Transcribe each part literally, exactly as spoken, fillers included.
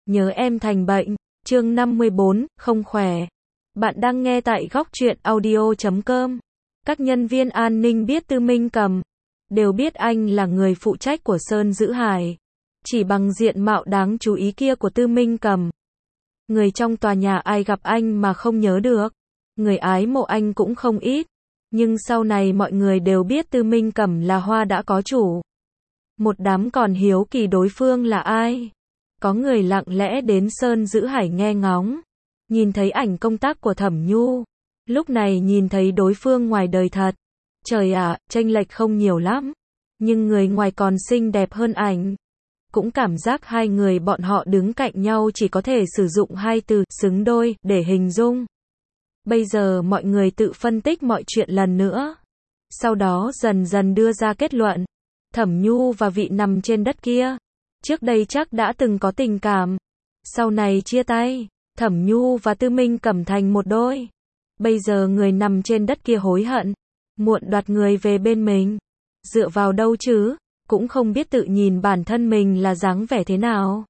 Nhớ em thành bệnh. Chương năm mươi bốn, không khỏe. Bạn đang nghe tại góc truyện audio chấm com. Các nhân viên an ninh biết Tư Minh Cầm, đều biết anh là người phụ trách của Sơn Dữ Hải. Chỉ bằng diện mạo đáng chú ý kia của Tư Minh Cầm, người trong tòa nhà ai gặp anh mà không nhớ được. Người ái mộ anh cũng không ít. Nhưng sau này mọi người đều biết Tư Minh Cầm là hoa đã có chủ. Một đám còn hiếu kỳ đối phương là ai. Có người lặng lẽ đến Sơn Dữ Hải nghe ngóng. Nhìn thấy ảnh công tác của Thẩm Nhu. Lúc này nhìn thấy đối phương ngoài đời thật. Trời ạ, chênh lệch không nhiều lắm. Nhưng người ngoài còn xinh đẹp hơn ảnh. Cũng cảm giác hai người bọn họ đứng cạnh nhau chỉ có thể sử dụng hai từ xứng đôi để hình dung. Bây giờ mọi người tự phân tích mọi chuyện lần nữa. Sau đó dần dần đưa ra kết luận. Thẩm Nhu và vị nằm trên đất kia, trước đây chắc đã từng có tình cảm. Sau này chia tay, Thẩm Nhu và Tư Minh Cẩm thành một đôi. Bây giờ người nằm trên đất kia hối hận, muộn đoạt người về bên mình. Dựa vào đâu chứ, cũng không biết tự nhìn bản thân mình là dáng vẻ thế nào.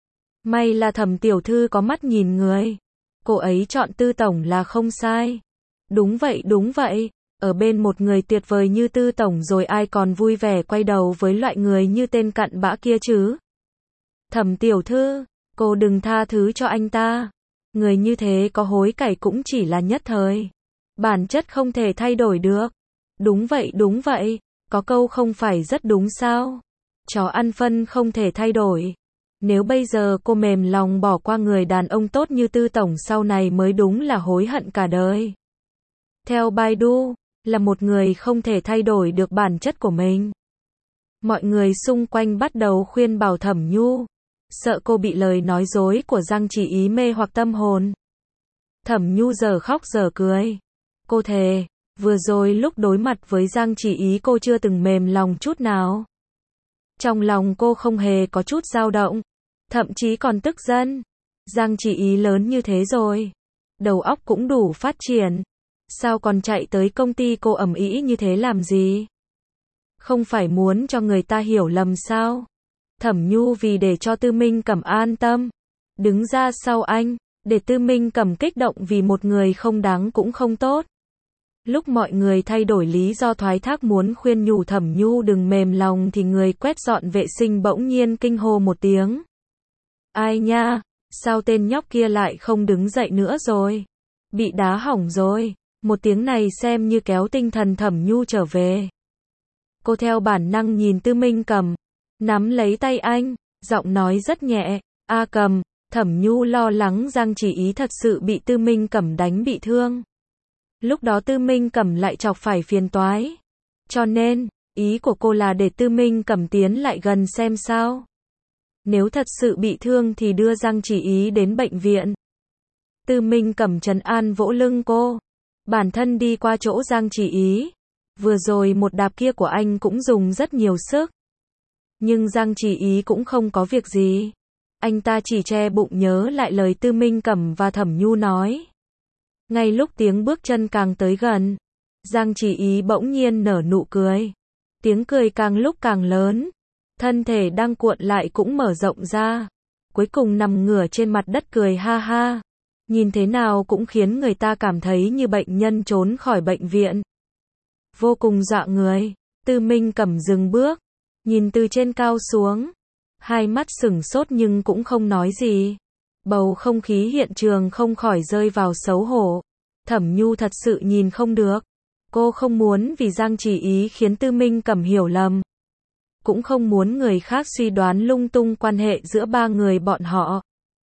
May là Thẩm tiểu thư có mắt nhìn người. Cô ấy chọn Tư tổng là không sai. Đúng vậy, đúng vậy. Ở bên một người tuyệt vời như Tư tổng rồi ai còn vui vẻ quay đầu với loại người như tên cặn bã kia chứ. Thẩm tiểu thư, cô đừng tha thứ cho anh ta. Người như thế có hối cải cũng chỉ là nhất thời. Bản chất không thể thay đổi được. Đúng vậy, đúng vậy. Có câu không phải rất đúng sao? Chó ăn phân không thể thay đổi. Nếu bây giờ cô mềm lòng bỏ qua người đàn ông tốt như Tư tổng sau này mới đúng là hối hận cả đời. Theo Baidu, là một người không thể thay đổi được bản chất của mình. Mọi người xung quanh bắt đầu khuyên bảo Thẩm Nhu, sợ cô bị lời nói dối của Giang Chỉ Ý mê hoặc tâm hồn. Thẩm Nhu giờ khóc giờ cười. Cô thề, vừa rồi lúc đối mặt với Giang Chỉ Ý cô chưa từng mềm lòng chút nào. Trong lòng cô không hề có chút dao động, thậm chí còn tức giận. Giang Chỉ Ý lớn như thế rồi, đầu óc cũng đủ phát triển. Sao còn chạy tới công ty cô ầm ĩ như thế làm gì? Không phải muốn cho người ta hiểu lầm sao? Thẩm Nhu vì để cho Tư Minh Cẩm an tâm, đứng ra sau anh, để Tư Minh Cẩm kích động vì một người không đáng cũng không tốt. Lúc mọi người thay đổi lý do thoái thác muốn khuyên nhủ Thẩm Nhu đừng mềm lòng thì người quét dọn vệ sinh bỗng nhiên kinh hô một tiếng. Ai nha, sao tên nhóc kia lại không đứng dậy nữa rồi? Bị đá hỏng rồi. Một tiếng này xem như kéo tinh thần Thẩm Nhu trở về. Cô theo bản năng nhìn Tư Minh Cẩm, nắm lấy tay anh, giọng nói rất nhẹ, "A Cẩm." Thẩm Nhu lo lắng Giang Chỉ Ý thật sự bị Tư Minh Cẩm đánh bị thương. Lúc đó Tư Minh Cẩm lại chọc phải phiền toái. Cho nên, ý của cô là để Tư Minh Cẩm tiến lại gần xem sao. Nếu thật sự bị thương thì đưa Giang Chỉ Ý đến bệnh viện. Tư Minh Cẩm trấn an vỗ lưng cô. Bản thân đi qua chỗ Giang Chỉ Ý. Vừa rồi một đạp kia của anh cũng dùng rất nhiều sức. Nhưng Giang Chỉ Ý cũng không có việc gì. Anh ta chỉ che bụng nhớ lại lời Tư Minh Cẩm và Thẩm Nhu nói. Ngay lúc tiếng bước chân càng tới gần, Giang Chỉ Ý bỗng nhiên nở nụ cười. Tiếng cười càng lúc càng lớn. Thân thể đang cuộn lại cũng mở rộng ra. Cuối cùng nằm ngửa trên mặt đất cười ha ha. Nhìn thế nào cũng khiến người ta cảm thấy như bệnh nhân trốn khỏi bệnh viện. Vô cùng dọa người. Tư Minh Cẩm dừng bước, nhìn từ trên cao xuống. Hai mắt sửng sốt nhưng cũng không nói gì. Bầu không khí hiện trường không khỏi rơi vào xấu hổ. Thẩm Nhu thật sự nhìn không được. Cô không muốn vì Giang Chỉ Ý khiến Tư Minh Cẩm hiểu lầm. Cũng không muốn người khác suy đoán lung tung quan hệ giữa ba người bọn họ.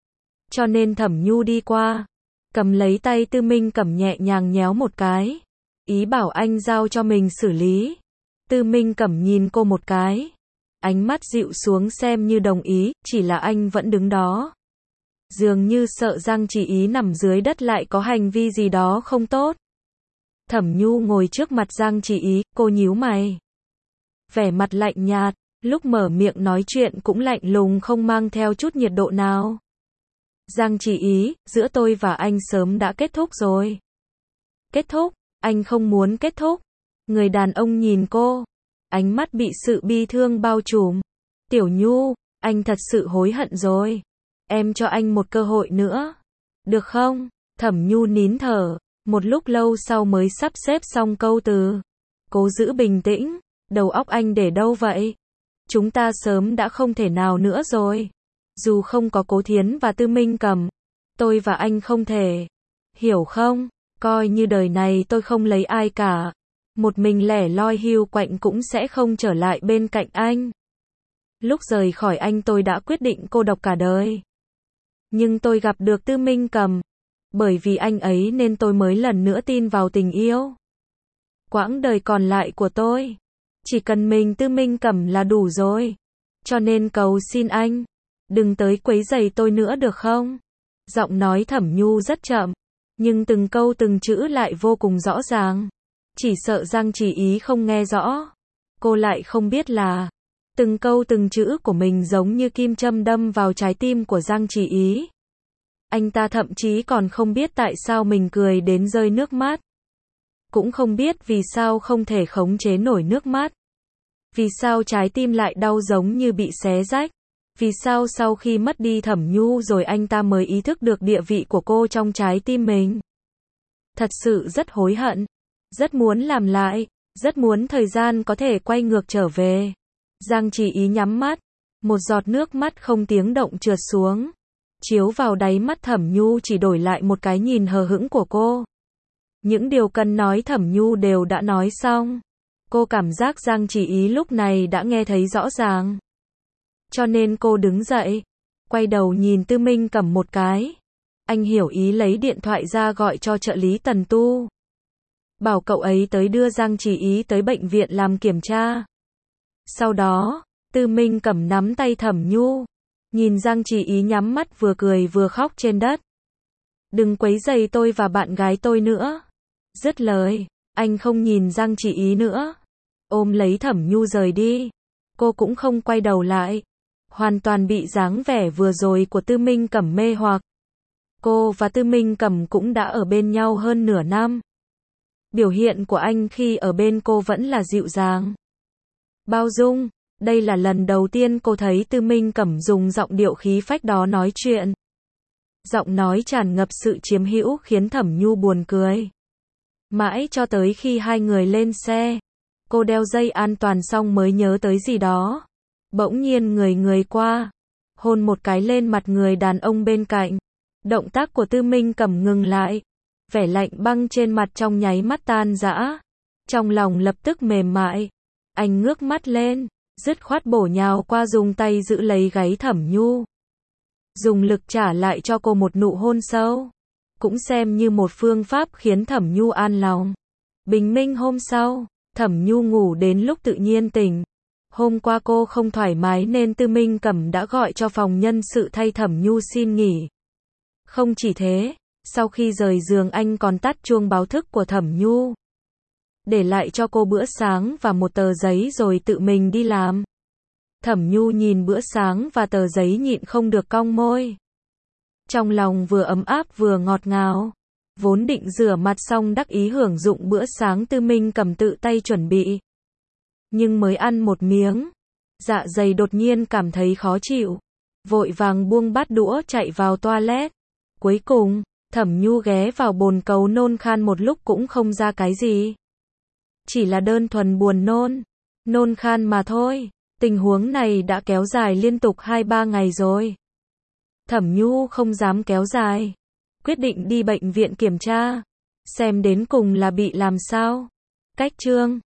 Cho nên Thẩm Nhu đi qua, cầm lấy tay Tư Minh Cẩm nhẹ nhàng nhéo một cái. Ý bảo anh giao cho mình xử lý. Tư Minh Cẩm nhìn cô một cái. Ánh mắt dịu xuống xem như đồng ý, chỉ là anh vẫn đứng đó. Dường như sợ Giang Chỉ Ý nằm dưới đất lại có hành vi gì đó không tốt. Thẩm Nhu ngồi trước mặt Giang Chỉ Ý, cô nhíu mày. Vẻ mặt lạnh nhạt, lúc mở miệng nói chuyện cũng lạnh lùng không mang theo chút nhiệt độ nào. Giang Chỉ Ý, giữa tôi và anh sớm đã kết thúc rồi. Kết thúc? Anh không muốn kết thúc. Người đàn ông nhìn cô, ánh mắt bị sự bi thương bao trùm. Tiểu Nhu, anh thật sự hối hận rồi. em cho anh một cơ hội nữa. Được không? Thẩm Nhu nín thở, một lúc lâu sau mới sắp xếp xong câu từ. Cố giữ bình tĩnh, đầu óc anh để đâu vậy? Chúng ta sớm đã không thể nào nữa rồi. Dù không có Cố Thiến và Tư Minh Cầm, tôi và anh không thể. Hiểu không? Coi như đời này tôi không lấy ai cả. Một mình lẻ loi hiu quạnh cũng sẽ không trở lại bên cạnh anh. Lúc rời khỏi anh tôi đã quyết định cô độc cả đời. Nhưng tôi gặp được Tư Minh Cầm. Bởi vì anh ấy nên tôi mới lần nữa tin vào tình yêu. Quãng đời còn lại của tôi, chỉ cần mình Tư Minh Cầm là đủ rồi. Cho nên cầu xin anh, đừng tới quấy rầy tôi nữa được không? Giọng nói Thẩm Nhu rất chậm, nhưng từng câu từng chữ lại vô cùng rõ ràng. Chỉ sợ Giang Chỉ Ý không nghe rõ. Cô lại không biết là, từng câu từng chữ của mình giống như kim châm đâm vào trái tim của Giang Chỉ Ý. Anh ta thậm chí còn không biết tại sao mình cười đến rơi nước mắt. Cũng không biết vì sao không thể khống chế nổi nước mắt. Vì sao trái tim lại đau giống như bị xé rách. Vì sao sau khi mất đi Thẩm Nhu rồi anh ta mới ý thức được địa vị của cô trong trái tim mình. Thật sự rất hối hận. Rất muốn làm lại. Rất muốn thời gian có thể quay ngược trở về. Giang Chỉ Ý nhắm mắt. Một giọt nước mắt không tiếng động trượt xuống. Chiếu vào đáy mắt Thẩm Nhu chỉ đổi lại một cái nhìn hờ hững của cô. Những điều cần nói Thẩm Nhu đều đã nói xong. Cô cảm giác Giang Chỉ Ý lúc này đã nghe thấy rõ ràng. Cho nên cô đứng dậy, quay đầu nhìn Tư Minh Cầm một cái. Anh hiểu ý lấy điện thoại ra gọi cho trợ lý Tần Tu. Bảo cậu ấy tới đưa Giang Chỉ Ý tới bệnh viện làm kiểm tra. Sau đó, Tư Minh Cầm nắm tay Thẩm Nhu. Nhìn Giang Chỉ Ý nhắm mắt vừa cười vừa khóc trên đất. Đừng quấy rầy tôi và bạn gái tôi nữa. Dứt lời, anh không nhìn Giang Chỉ Ý nữa. Ôm lấy Thẩm Nhu rời đi. Cô cũng không quay đầu lại. Hoàn toàn bị dáng vẻ vừa rồi của Tư Minh Cẩm mê hoặc. Cô và Tư Minh Cẩm cũng đã ở bên nhau hơn nửa năm. Biểu hiện của anh khi ở bên cô vẫn là dịu dàng, bao dung. Đây là lần đầu tiên cô thấy Tư Minh Cẩm dùng giọng điệu khí phách đó nói chuyện. Giọng nói tràn ngập sự chiếm hữu khiến Thẩm Nhu buồn cười. Mãi cho tới khi hai người lên xe, cô đeo dây an toàn xong mới nhớ tới gì đó. Bỗng nhiên người người qua, hôn một cái lên mặt người đàn ông bên cạnh. Động tác của Tư Minh Cẩm ngừng lại. Vẻ lạnh băng trên mặt trong nháy mắt tan rã. Trong lòng lập tức mềm mại. Anh ngước mắt lên, dứt khoát bổ nhào qua dùng tay giữ lấy gáy Thẩm Nhu. Dùng lực trả lại cho cô một nụ hôn sâu. Cũng xem như một phương pháp khiến Thẩm Nhu an lòng. Bình minh hôm sau, Thẩm Nhu ngủ đến lúc tự nhiên tỉnh. Hôm qua cô không thoải mái nên Tư Minh Cẩm đã gọi cho phòng nhân sự thay Thẩm Nhu xin nghỉ. Không chỉ thế, sau khi rời giường anh còn tắt chuông báo thức của Thẩm Nhu. Để lại cho cô bữa sáng và một tờ giấy rồi tự mình đi làm. Thẩm Nhu nhìn bữa sáng và tờ giấy nhịn không được cong môi. Trong lòng vừa ấm áp vừa ngọt ngào. Vốn định rửa mặt xong đắc ý hưởng dụng bữa sáng Tư Minh Cẩm tự tay chuẩn bị. Nhưng mới ăn một miếng, dạ dày đột nhiên cảm thấy khó chịu. Vội vàng buông bát đũa chạy vào toilet. Cuối cùng, Thẩm Nhu ghé vào bồn cầu nôn khan một lúc cũng không ra cái gì. Chỉ là đơn thuần buồn nôn, nôn khan mà thôi. Tình huống này đã kéo dài liên tục hai ba ngày rồi. Thẩm Nhu không dám kéo dài. Quyết định đi bệnh viện kiểm tra. Xem đến cùng là bị làm sao. Cách chương